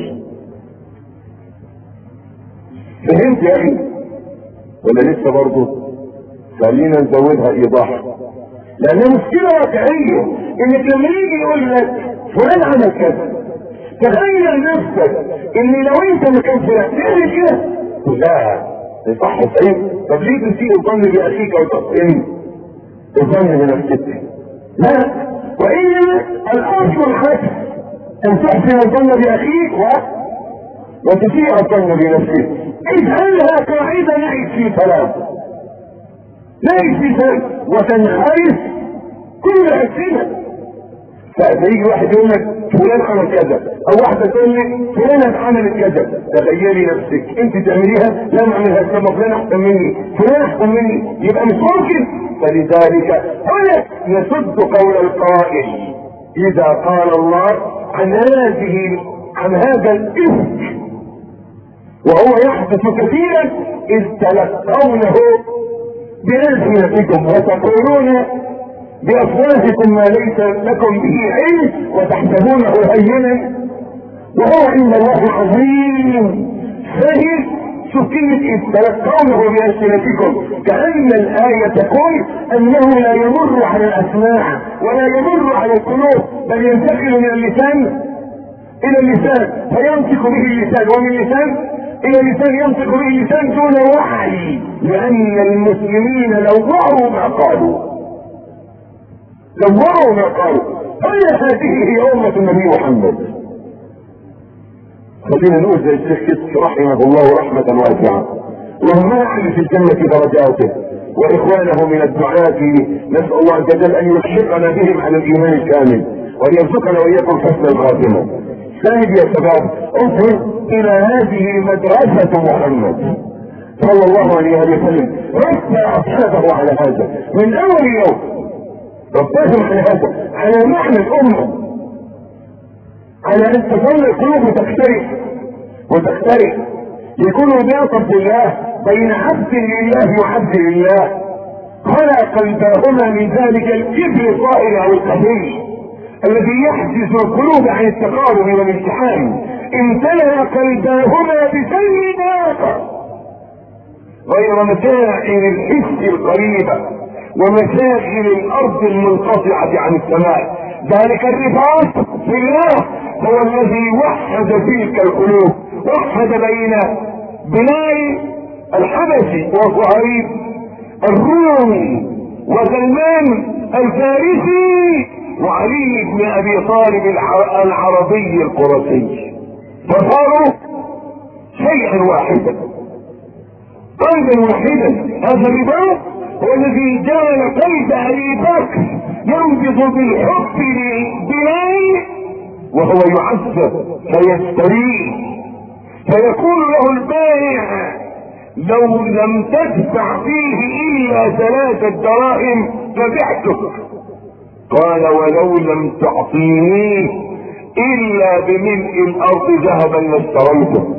فهمت يا اخي ولا لسه برضه؟ خلينا نزودها ايضاح لانها مشكله واقعيه. انك لما يجي يقول لك فلان عمل كذا تخيل نفسك ان لو انت ما كانش تعمل كده لا صح صحيح. طب ليه تسيء الظن باخيك وتحسن الظن بنفسك؟ لا، وانما الاصل الحسن ان تحسن الظن باخيك و... وتسيء الظن بنفسك. اجعلها قاعده نعيش في سلام نعيش في سلام وتنحرف كل حسنه. فيجي واحد يقول لك فلان عمل كذا او واحده تقول لي فلان عملت كذا. تخيلي نفسك انت تعمليها لا نعملها كما فلان احسن مني فلان احسن مني يبقى مش ممكن. فلذلك هنا يصد قول القائل اذا قال الله عن هذه عن هذا الافك وهو يحدث كثيرا اذ تلقونه بألسنتكم وتقولون بأفواهكم ما ليس لكم به علم وتحسبونه هينا وهو عند الله عظيم. فهي شوف كلمة إذ تلقونه بألسنتكم كأن الآية تقول أنه لا يمر على الأسماع ولا يمر على القلوب بل ينتقل من اللسان إلى اللسان فينطق به اللسان ومن اللسان إلى اللسان ينطق به اللسان دون وعي. لأن المسلمين لو وعوا ما قالوا لو وعوا ما قالوا. هل هذه هي أمة النبي محمد؟ خلينا نقول زي الشيخ كتف رحمه الله رحمة واسعة، اللهم اعلي في الجنة درجاته واخوانه من الدعاة، نسأل الله عز وجل ان يشرقنا بهم على الايمان الكامل وان يرزقنا واياكم حسن الخاتمة. ثاني يا شباب، انظر الى هذه مدرسة محمد صلى الله عليه وسلم، ربى اصحابه على هذا من اول يوم، رباهم على هذا، على معنى الامة، على ان تظل القلوب تختلف وتختلف، يكون بينطق بالله بين عبد لله وعبد لله، خلق قلبهما من ذلك الكبر الظاهر او الخفي الذي يحجز القلوب عن التقارب والامتحان، امتلأ قلبهما بسلم آخر غير مشاعر الحس القريبة ومشاغل الارض المنقطعة عن السماء. ذلك الرباط في الله هو الذي وحد تلك القلوب، وحد بين بلال الحبشي وصهيب الرومي وسلمان الفارسي وعلي بن ابي طالب العربي القرشي، فصاروا شيئا واحدا قلبا واحدا. هذا الرباط هو الذي جعل قلب ابي بكر ينبض بالحب لبلال وهو يعذب فيستريح، فيقول له البائع لو لم تدفع فيه الا ثلاثة دراهم فبعتك، قال ولو لم تعطينيه الا بملء الارض ذهبا لاشتريته.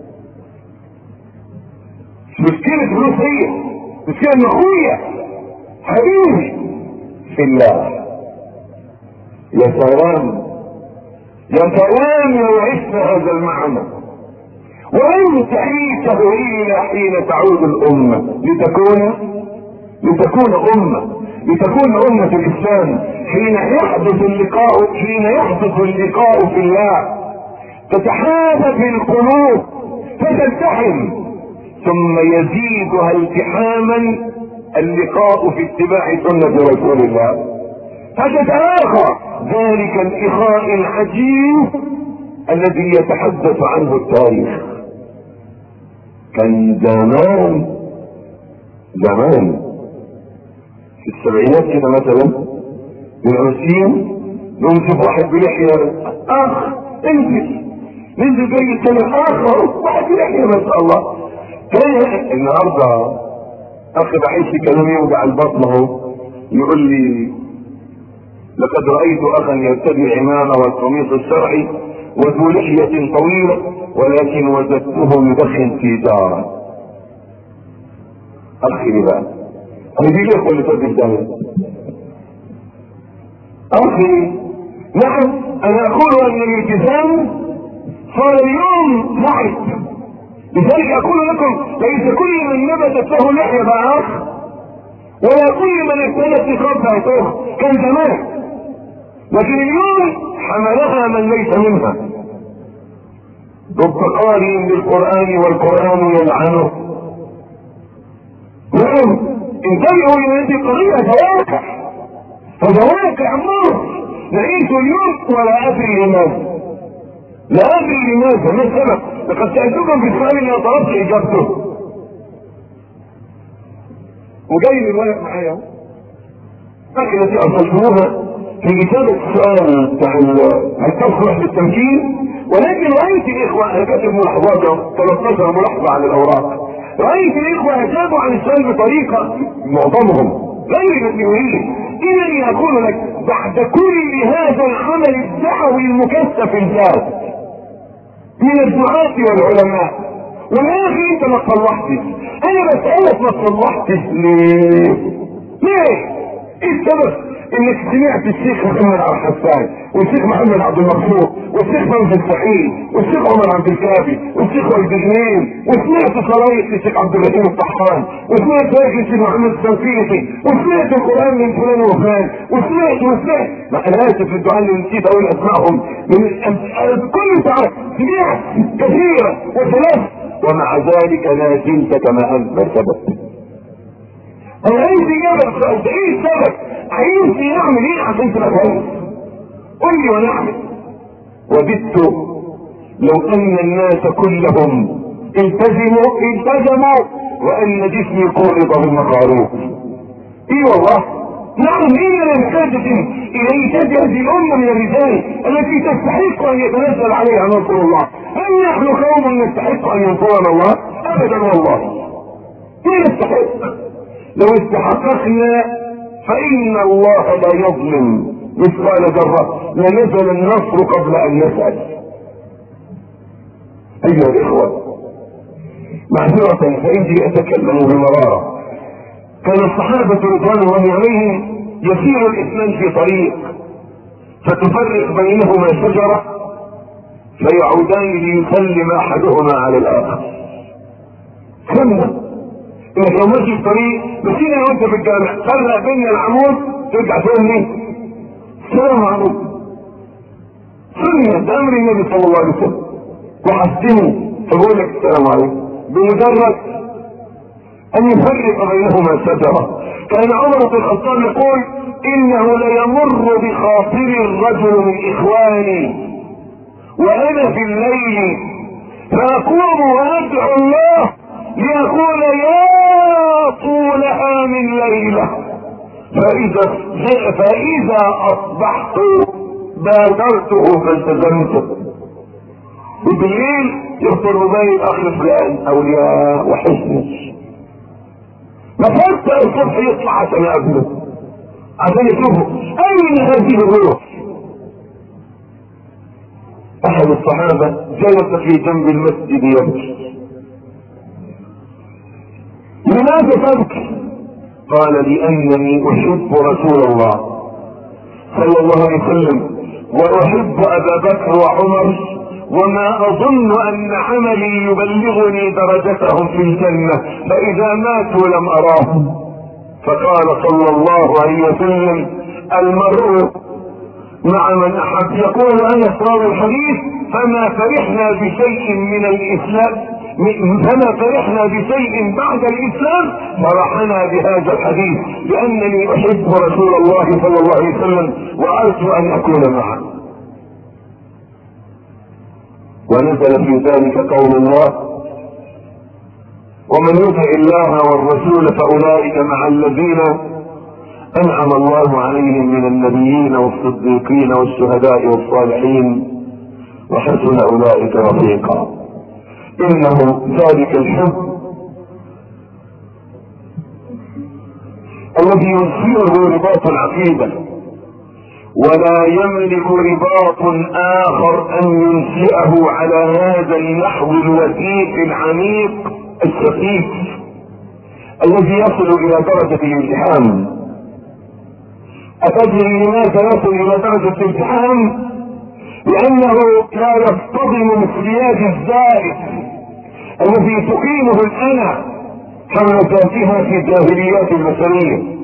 مشكلة فلوس هي مشكلة ان اخويا حبيبي في الله. يا سلام يا سلام لو عشنا هذا المعنى، ولن تعيشه الا حين تعود الامة لتكون لتكون امة لتكون امة الاسلام، حين يحدث اللقاء حين يحدث اللقاء في الله تتحابب القلوب فتلتحم، ثم يزيدها التحاما اللقاء في اتباع سنة رسول الله، فتتآخى ذلك الاخاء العجيب الذي يتحدث عنه التاريخ. كان زمان زمان في السبعينات كده مثلا من العشرين نمسك واحد بلحية اخ انزل ننزل جاي السنة اخر واحد بلحية ما شاء الله. كان النهارده اخ بحس كلام يوجع البطن اهو يقول لي لقد رأيت اخا يرتدي العمامة والقميص الشرعي وذو لحية طويلة ولكن وجدته يدخن سيجارة. اخي بقى انا دي ليه كل تدي الدم اخي؟ نعم انا اقول ان الالتزام صار اليوم صعب، لذلك اقول لكم ليس كل من نبتت له لحية بقى اخ، ولا كل من ابتدت نقاب بقى اخ، كان زمان، لكن اليوم حملها من ليس منها. رب قارئ للقرآن والقرآن يلعنه. نعم انتبهوا لهذه القضية، فواقع فواقع مر نعيش اليوم ولا ادري لماذا لا ادري لماذا ما السبب. لقد سألتكم في السؤال اللي طلبت اجابته وجاي من الورق معايا اخي التي ارسلتموها في كتابة السؤال بتاع التصرح للتمكين، ولكن رأيت الاخوة انا كاتب ملاحظات ثلاثة عشر ملاحظة على الاوراق، رأيت الاخوة اجابوا عن السؤال بطريقة معظمهم غير مسؤولين. انني اقول لك بعد كل هذا العمل الدعوي المكثف الجاد من الدعاة والعلماء، ويا اخي انت ما تصلحتش، انا بسألك ما تصلحتش ليه؟ ليه؟ ايه السبب؟ انك سمعت الشيخ محمد عبد الحسان والشيخ محمد عبد المقصود والشيخ فوزي السعيد والشيخ عمر عبد الكافي والشيخ ولد جنين، وسمعت صلايح للشيخ عبد الرحيم الطحان، وسمعت صلايح للشيخ محمد التوفيقي، وسمعت القران من فلان وفلان، وسمعت وسمعت ما انا اسف الدعاء اللي نسيت اقول اسمائهم من كل ساعه سمعت كثيرا وثلاث، ومع ذلك لا زلت كما انت ثبت. انا عايز اجابه السؤال ده، ايه السبب؟ عايز نعمل ايه عشان تبقى كويس؟ قول لي ونعمل. وددت لو ان الناس كلهم التزموا التزموا وان جسمي قرض بالمخاروف. اي والله نعم، اننا بحاجة الى انتاج هذه الامة من الرجال التي تستحق ان يتنزل عليها نصر الله. هل نحن قوم نستحق ان ينصرنا الله؟ ابدا والله لا نستحق. لو استحققنا فان الله لا يظلم مثقال ذرة لنزل النصر قبل ان يسأل. ايها الاخوة، معذرة فاني اتكلم بمرارة. كان الصحابة رضوان الله عليهم يسير الاثنان في طريق فتفرق بينهما شجرة فيعودان ليسلم احدهما على الاخر. سنة انك لو ماشي في طريق مسينا وانت في الجامع فرق بين العمود ترجع تقول لي السلام عليكم. سنة ده امر النبي صلى الله عليه وسلم وحسنه فبقول لك السلام عليكم بمجرد ان يفرق بينهما شجرة. كان عمر بن الخطاب يقول انه ليمر بخاطر الرجل من اخواني وانا في الليل فاقوم وادعو الله ليقول يا طولها من ليلة، فاذا فاذا اصبحت بادرته فالتزمته. وبالليل يخطر ببالي الاخ فلان اولياء وحسني مفاتة الصبح يطلع عشان يقابله عشان يشوفه اين هذه الروح. احد الصحابة جلس في جنب المسجد يبكي. لماذا تبكي؟ قال لانني احب رسول الله صلى الله عليه وسلم واحب ابا بكر وعمر وما اظن ان عملي يبلغني درجتهم في الجنة فاذا ماتوا لم اراهم. فقال صلى الله عليه وسلم المرء مع من احب. يقول انس راوي الحديث فما فرحنا بشيء من الاسلام فما فرحنا بشيء بعد الاسلام فرحنا بهذا الحديث لانني احب رسول الله صلى الله عليه وسلم وارجو ان اكون معه. ونزل في ذلك قول الله ومن يطع الله والرسول فاولئك مع الذين انعم الله عليهم من النبيين والصديقين والشهداء والصالحين وحسن اولئك رفيقا. انه ذلك الحب الذي ينشئه رباط العقيدة ولا يملك رباط اخر ان ينشئه على هذا النحو الوثيق العميق السخيف الذي يصل الى درجة الامتحان. اتدري لماذا يصل الى درجة الامتحان؟ لانه لا يصطدم مثليات الزائد الذي تقيمه الانا حول ذاتها في الجاهليات البشرية.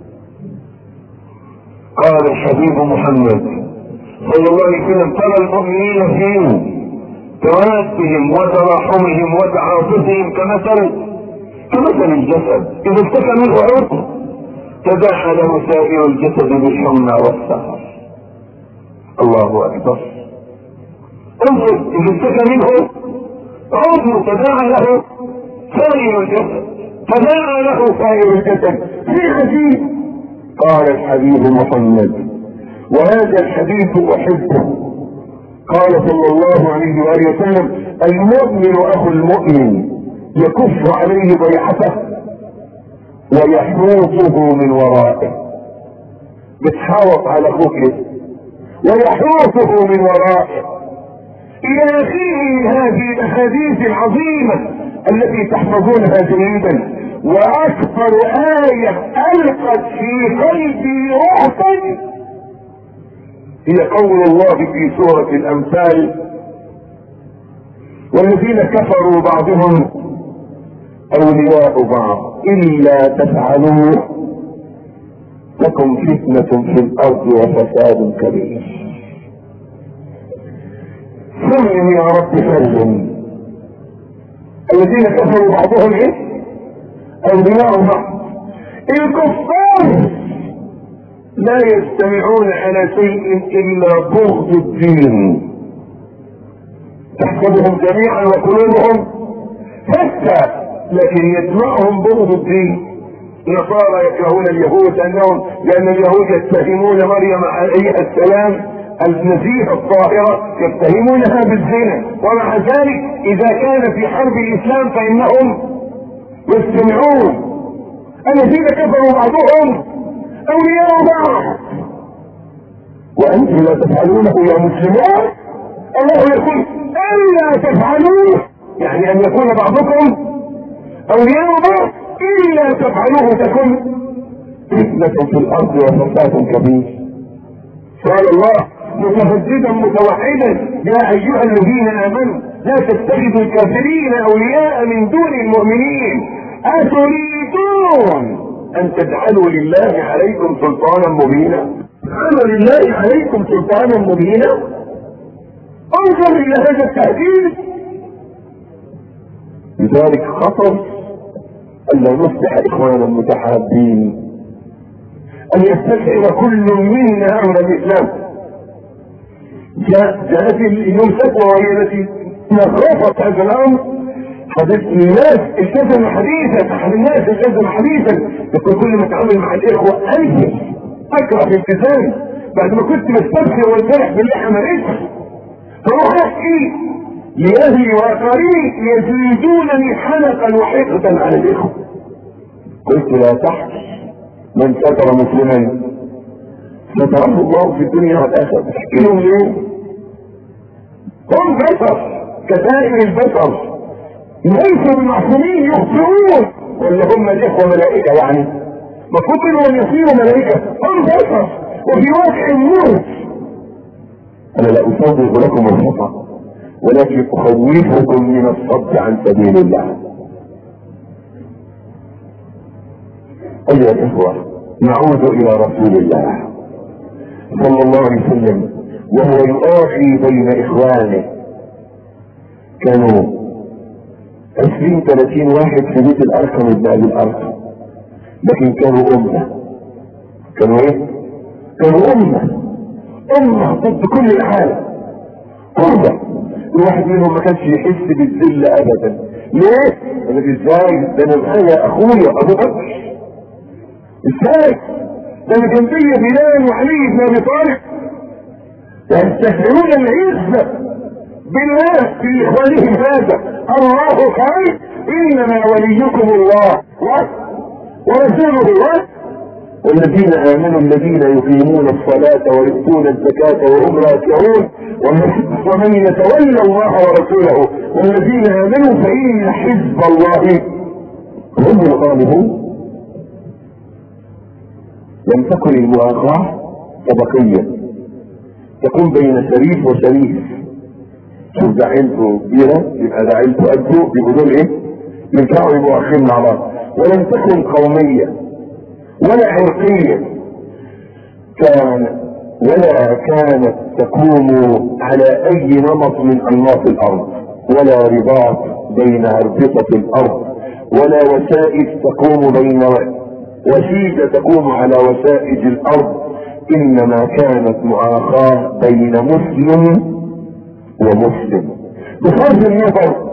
قال الحبيب محمد صلى الله عليه وسلم ترى المؤمنين فيهم توادهم وتراحمهم وتعاطفهم كمثل كمثل الجسد اذا اشتكى منه عضو تداعى له سائر الجسد بالحمى والسهر. الله اكبر. انظر اذا اشتكى منه عضو تداعى له سائر الجسد تداعى له سائر الجسد. في عجيب. قال الحبيب محمد وهذا الحديث احبه قال صلى الله عليه وآله وسلم المؤمن اخو المؤمن يكف عليه ضيعته ويحوطه من ورائه. بتحاوط على اخوك ويحوطه من ورائه الى اخره. هذه الاحاديث العظيمة التي تحفظونها جيدا. واكثر آية القت في قلبي رعبا هي قول الله في سورة الامثال والذين كفروا بعضهم اولياء بعض الا تفعلوه تكن فتنة في الارض وفساد كبير. سلم يا رب سلم. الذين كفروا بعضهم ايه؟ اولياء بعض. الكفار لا يجتمعون على شيء الا بغض الدين تحسبهم جميعا وقلوبهم شتى لكن يجمعهم بغض الدين. النصارى يكرهون اليهود لانهم لان اليهود يتهمون مريم عليها السلام النزيهة الطاهرة يتهمونها بالزنا، ومع ذلك اذا كان في حرب الاسلام فانهم يستمعون. الذين كفروا بعضهم اولياء بعض وانتم لا تفعلونه يا مسلمون. الله يقول الا تفعلوه، يعني ان يكون بعضكم اولياء بعض الا تفعلوه تكن فتنة في الارض وفساد كبير. قال الله متفجدا متوحدا يا ايها الذين امنوا لا تتخذوا الكافرين اولياء من دون المؤمنين اتريدون ان تجعلوا لله عليكم سلطانا مبينا. تجعلوا لله عليكم سلطانا مبينا. انظر الى هذا التهديد. لذلك خطر الا نصبح اخوانا متحابين، ان يستشعر كل منا امر الاسلام. جاءت اليوم فتوى وهي التي نخرفت هذا الامر. حديث الناس التزم حديثا، احد الناس التزم حديثا يقول كل ما اتعامل مع الاخوه انت اكره الالتزام بعد ما كنت بستبشر والفرح باللي حملتها، فروح احكي لاهلي واقاربي يزيدونني حنقا وحقدا على الاخوه. قلت لا تحكي، من ستر مسلما ستره الله في الدنيا والاخره. تحكي لهم ليه؟ هم بشر كسائر البشر ليسوا بمعصومين يخطئون، ولا هم الاخوه ملائكه؟ يعني المفروض انهم يصيروا ملائكه، هم بشر وفي واقع الموت. انا لا اصدق لكم الخطا ولكن اخوفكم من الصد عن سبيل الله. ايها الاخوه نعود الى رسول الله صلى الله عليه وسلم وهو يؤاخي بين اخوانه. كانوا عشرين ثلاثين واحد في بيت الارقم ابن ابي الارقم، لكن كانوا امه. كانوا ايه؟ كانوا امه امه ضد كل العالم. قربة الواحد منهم ما كانش يحس بالذل ابدا. ليه؟ انا ازاي؟ ده انا معايا اخويا ابو بكر، ازاي؟ ده انا جنبي بلال وعلي بن ابي طالب. يستشعرون العزة بالله في اخوانهم هذا. الله خير، انما وليكم الله ورسوله الله والذين امنوا الذين يقيمون الصلاة ويؤتون الزكاة وهم راكعون ومن يتولى الله ورسوله والذين امنوا فان حزب الله هم الغالبون. لم تكن المؤاخاة طبقية تكون بين شريف وشريف. شوف ده عيلته كبيرة يبقى ده عيلته قده، بيقولوا ايه؟ ينفعوا يبقوا اخين مع بعض. ولم تكن قومية ولا عرقية كان ولا كانت تقوم على اي نمط من انماط الارض، ولا رباط بين اربطة الارض، ولا وسائد تقوم بين وسيلة تقوم على وسائد الارض، انما كانت مؤاخاة بين مسلم ومسلم. بصرف النظر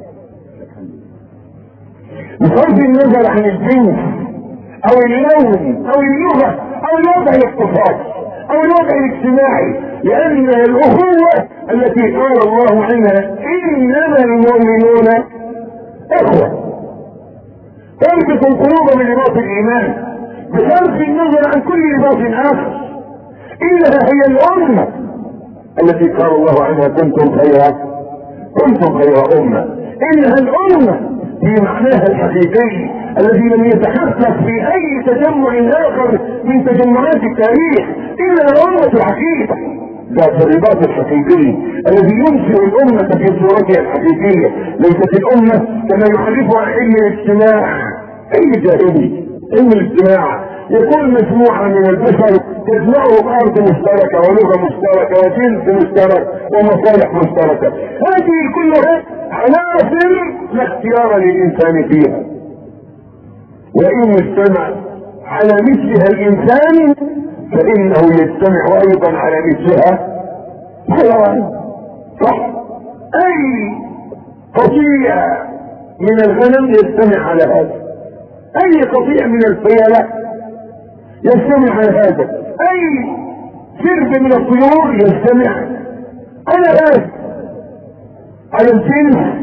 بصرف النظر عن الجنس او اللون او اللغة او الوضع الاقتصادي او الوضع الاجتماعي، لان الاخوة التي قال الله عنها انما المؤمنون اخوة تربط القلوب بلباس الايمان بصرف النظر عن كل لباس اخر. انها هي الامة التي قال الله عنها كنتم خير كنتم خير امة. انها الامة في معناها الحقيقي الذي لم يتحقق في اي تجمع اخر من تجمعات التاريخ الا الامة الحقيقية ذات الرباط الحقيقي الذي ينشئ الامة في صورتها الحقيقية. ليست الامة كما يعرفها علم الاجتماع، علم جاهلي، علم الاجتماع يكون مجموعة من البشر تجمعهم ارض مشتركة ولغة مشتركة وجنس مشترك ومصالح مشتركة. هذه كلها عناصر لا اختيار للانسان فيها، وان اجتمع على مثلها الانسان فانه يجتمع ايضا على مثلها حيوان. صح؟ اي قطيع من الغنم يستمع على هذا، اي قطيع من الفيلة يستمع على هذا، اي سرب من الطيور يستمع على هذا، على الجنس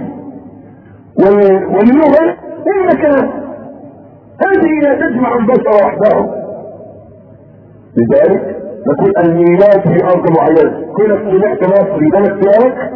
واللغة والمكان. هذه لا تجمع البشر وحدهم. لذلك نقول الميلاد في ارض معينة، كونك طلعت مصري ده اختيارك؟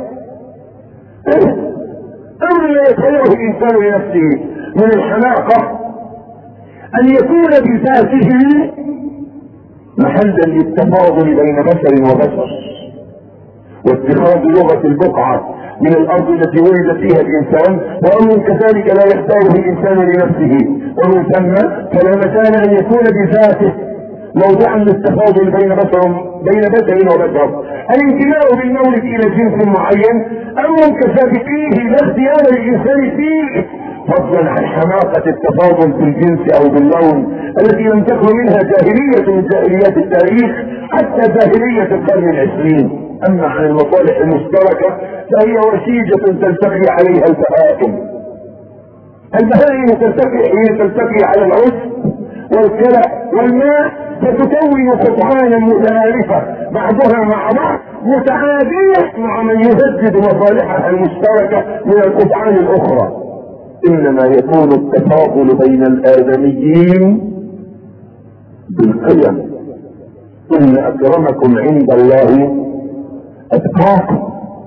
امر لا يتخيره الانسان لنفسه من الحماقة ان يكون بذاته محلا للتفاضل بين بشر وبشر، واتخاذ لغة البقعة من الارض التي ولد فيها الانسان، وامر كذلك لا يختاره الانسان لنفسه، ومن ثم فلا مكان ان يكون بذاته موضعا للتفاضل بين بشر بين بشر وبشر. الانتماء بالمولد الى جنس معين امر كذلك فيه لا اختيار للانسان فيه، فضلا عن حماقة التفاضل في الجنس او باللون التي لم تكن منها جاهلية من جاهليات التاريخ حتى جاهلية القرن العشرين. اما عن المصالح المشتركة فهي وشيجة تلتقي عليها البهائم. البهائم تلتقي حين تلتقي على العشب والكلى والماء فتكون قطعانا متعارفة بعضها مع بعض متعادية مع من يهدد مصالحها المشتركة من القطعان الاخرى. انما يكون التفاضل بين الادميين بالقيم. ان اكرمكم عند الله اتقاكم.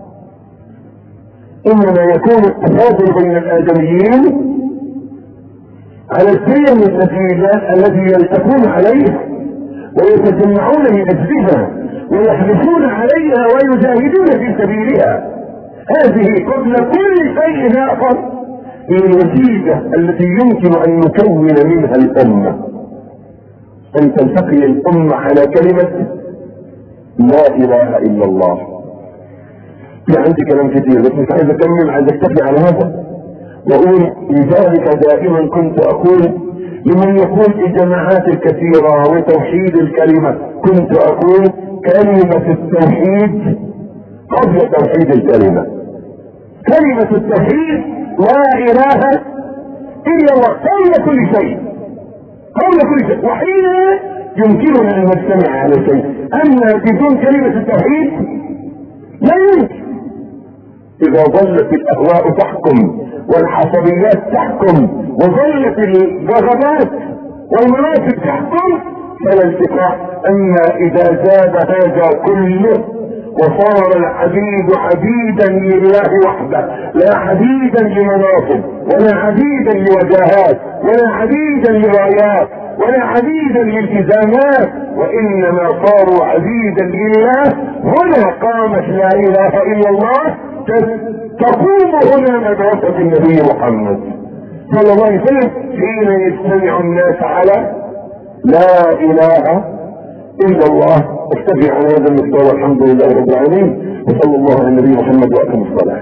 انما يكون التفاضل بين الادميين على القيم التي الذي يلتقون عليها ويتجمعون من اجلها ويحرصون عليها ويجاهدون في سبيلها. هذه قبل كل شيء اخر هي الوسيله التي يمكن ان نكون منها الامه، ان تلتقي الامه على كلمه لا اله الا الله. في عندي كلام كثير بس مش عايز اكمل، عايز اكتفي على هذا واقول لذلك دائما كنت اقول لمن يقول في الجماعات الكثيرة وتوحيد الكلمة، كنت اقول كلمة التوحيد قبل توحيد الكلمة. كلمة التوحيد لا اله الا الله قبل كل شيء، قبل كل شيء، وحين يمكننا ان نجتمع على شيء. اما بدون كلمة التوحيد لا يمكن. اذا ظلت الاهواء تحكم والعصبيات تحكم وظلت الرغبات والمناصب تحكم فلا التقاء. اما اذا زاد هذا كله وصار العبيد عبيدا لله وحده، لا عبيدا لمناصب ولا عبيدا لوجاهات ولا عبيدا لرايات ولا عبيدا لالتزامات، وانما صاروا عبيدا لله، هنا قامت لا اله الا الله تقوم هنا مدرسة النبي محمد صلى الله عليه وسلم حين يجتمع الناس على لا اله الا الله. اكتفي على هذا المستوى. الحمد لله رب العالمين، وصلى الله على النبي محمد واقم الصلاة.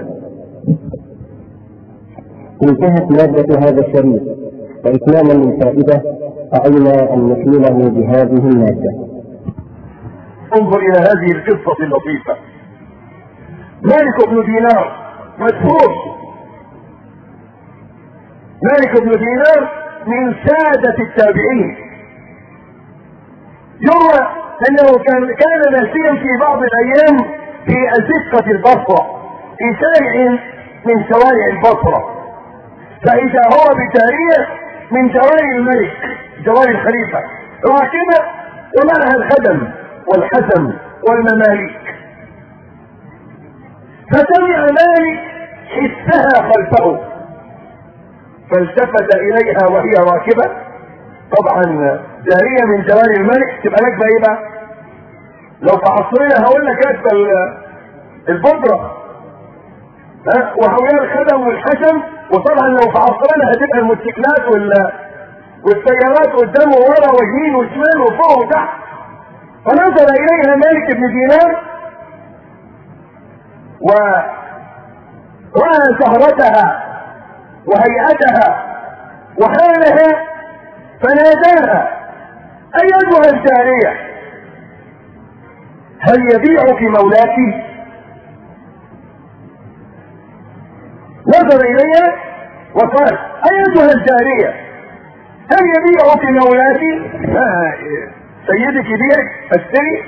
انتهت مادة هذا الشريط، وإتماما للفائدة رأينا أن نكمله بهذه المادة. انظر إلى هذه القصة اللطيفة. مالك بن دينار مشهور، مالك بن دينار من سادة التابعين. يروى انه كان كان ماشيا في بعض الايام في ازقة البصرة في شارع من شوارع البصرة، فاذا هو بجارية من جواري الملك جواري الخليفة راكبة ومعها الخدم والحسم والمماليك، فسمع مالك حسها خلفه فالتفت اليها وهي راكبة. طبعا جارية من جواري الملك تبقى راكبة ايه بقى؟ لو في عصرنا هقول لك راكبة البودرة وحواليها الخدم والحشم، وطبعا لو في عصرنا هتبقى الموتوسيكلات والسيارات قدام وورا ويمين وشمال وفوق وتحت. فنظر اليها مالك بن دينار ورأى زهرتها وهيئتها وحالها فناداها: ايتها الجارية هل يبيعك مولاك؟ فنظر اليها وقال: ايتها الجارية، هل يبيعك مولاتي؟ سيدك يبيعك اشتري؟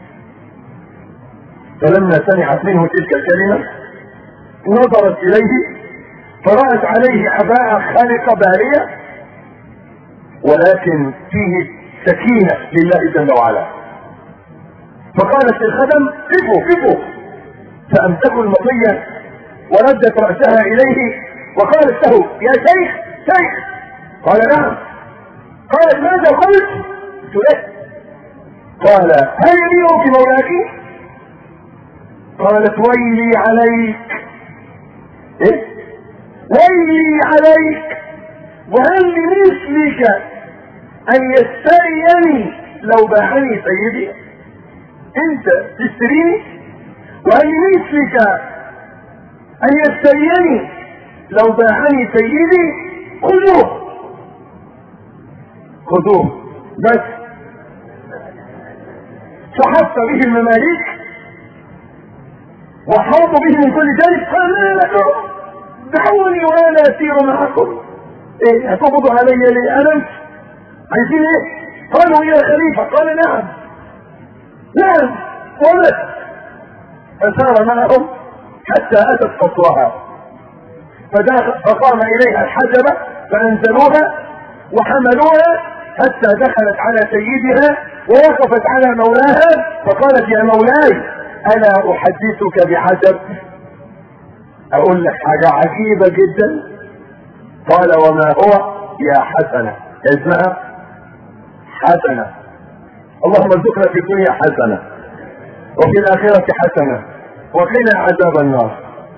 فلما سمعت منه تلك الكلمة نظرت اليه فرأت عليه عباءة خالقة بارية ولكن فيه سكينة لله جل وعلا، فقالت للخدم: كفوا كفوا، فامسكوا المطية وردت رأسها اليه وقالت له: يا شيخ شيخ. قال: نعم. قالت: ماذا قلت؟ قلت: قال: هل يبيعك مولاك؟ قالت: ويلي عليك. ايه؟ ويلي عليك، وهل لمثلك ان يشتريني لو باعني سيدي؟ انت تشتريني؟ وهل لمثلك ان يشتريني لو باعني سيدي؟ خذوه خذوه. بس فحط به المماليك وحاطوا به من كل جانب. قال: لا لا دعوني وانا اسير معكم. ايه هتقبضوا علي ليه؟ انا عايزين ايه؟ قالوا: يا خليفة. قال: نعم نعم. وبس فسار معهم حتى اتت قصرها، فقام اليها الحجبة فانزلوها وحملوها حتى دخلت على سيدها ووقفت على مولاها فقالت: يا مولاي، انا احدثك بعجب، اقول لك حاجة عجيبة جدا. قال: وما هو؟ يا حسنة. اسمها حسنة. اللهم ارزقنا في الدنيا حسنة وفي الآخرة حسنة وقنا عذاب النار.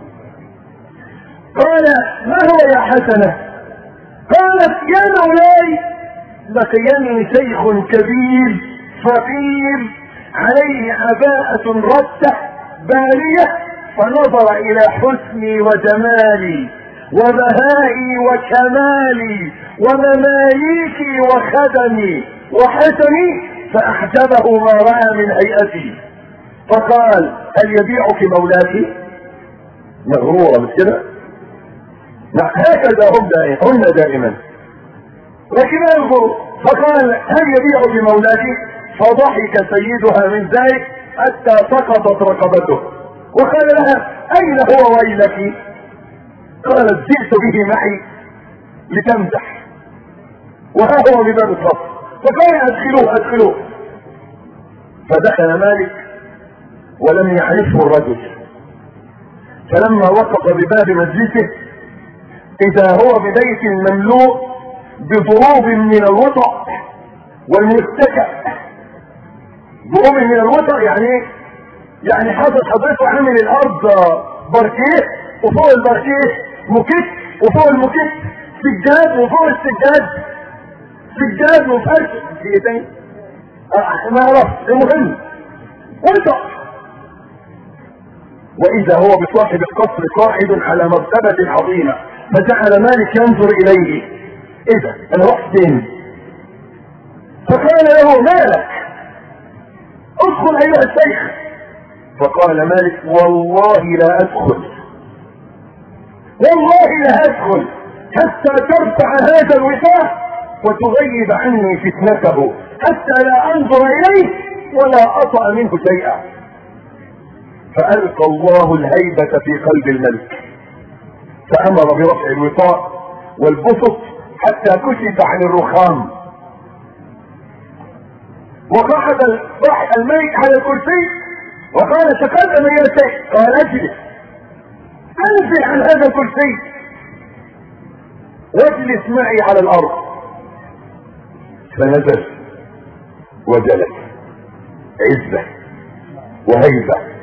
قال: ما هو يا حسنة؟ قالت: يا مولاي، لقيني شيخ كبير فقير عليه عباءة رتة بالية، فنظر الى حسني وجمالي وبهائي وكمالي ومماليكي وخدمي وحسني فاعجبه ما راى من هيئتي، فقال: هل يبيعك مولاك؟ مغرورة مش كده؟ هكذا هم دائما هن دائما لكن انظر. فقال: هل يبيعك مولاك؟ فضحك سيدها من ذلك حتى سقطت رقبته وقال لها: اين هو ويلك؟ قالت: جئت به معي لتمزح وها هو بباب الصف. فقال: ادخلوه ادخلوه. فدخل مالك ولم يعرفه الرجل، فلما وقف بباب مجلسه اذا هو ببيت مملوء بضروب من الوطأ والمتكأ. ضروب من الوطأ يعني يعني حاطط حضرته عامل الارض باركيه وفوق الباركيه مكت وفوق المكت سجاد وفوق السجاد سجاد وفرش. في ايه تاني؟ اه ما اعرفش. المهم وطأ. واذا هو بصاحب القصر قاعد على مرتبة عظيمة، فجعل مالك ينظر اليه: اذا انا رحت فين؟ فقال له: مالك؟ ادخل ايها الشيخ. فقال مالك: والله لا ادخل، والله لا ادخل حتى ترفع هذا الوثاق وتغيب عني فتنته، حتى لا انظر اليه ولا اطأ منه شيئا. فألقى الله الهيبة في قلب الملك، فأمر برفع الوطاء والبسط حتى كشف عن الرخام، وقعد الملك على الكرسي وقال: تقدم يا شيخ. قال: اجلس. انزل عن هذا الكرسي واجلس معي على الارض. فنزل وجلس، عزة وهيبة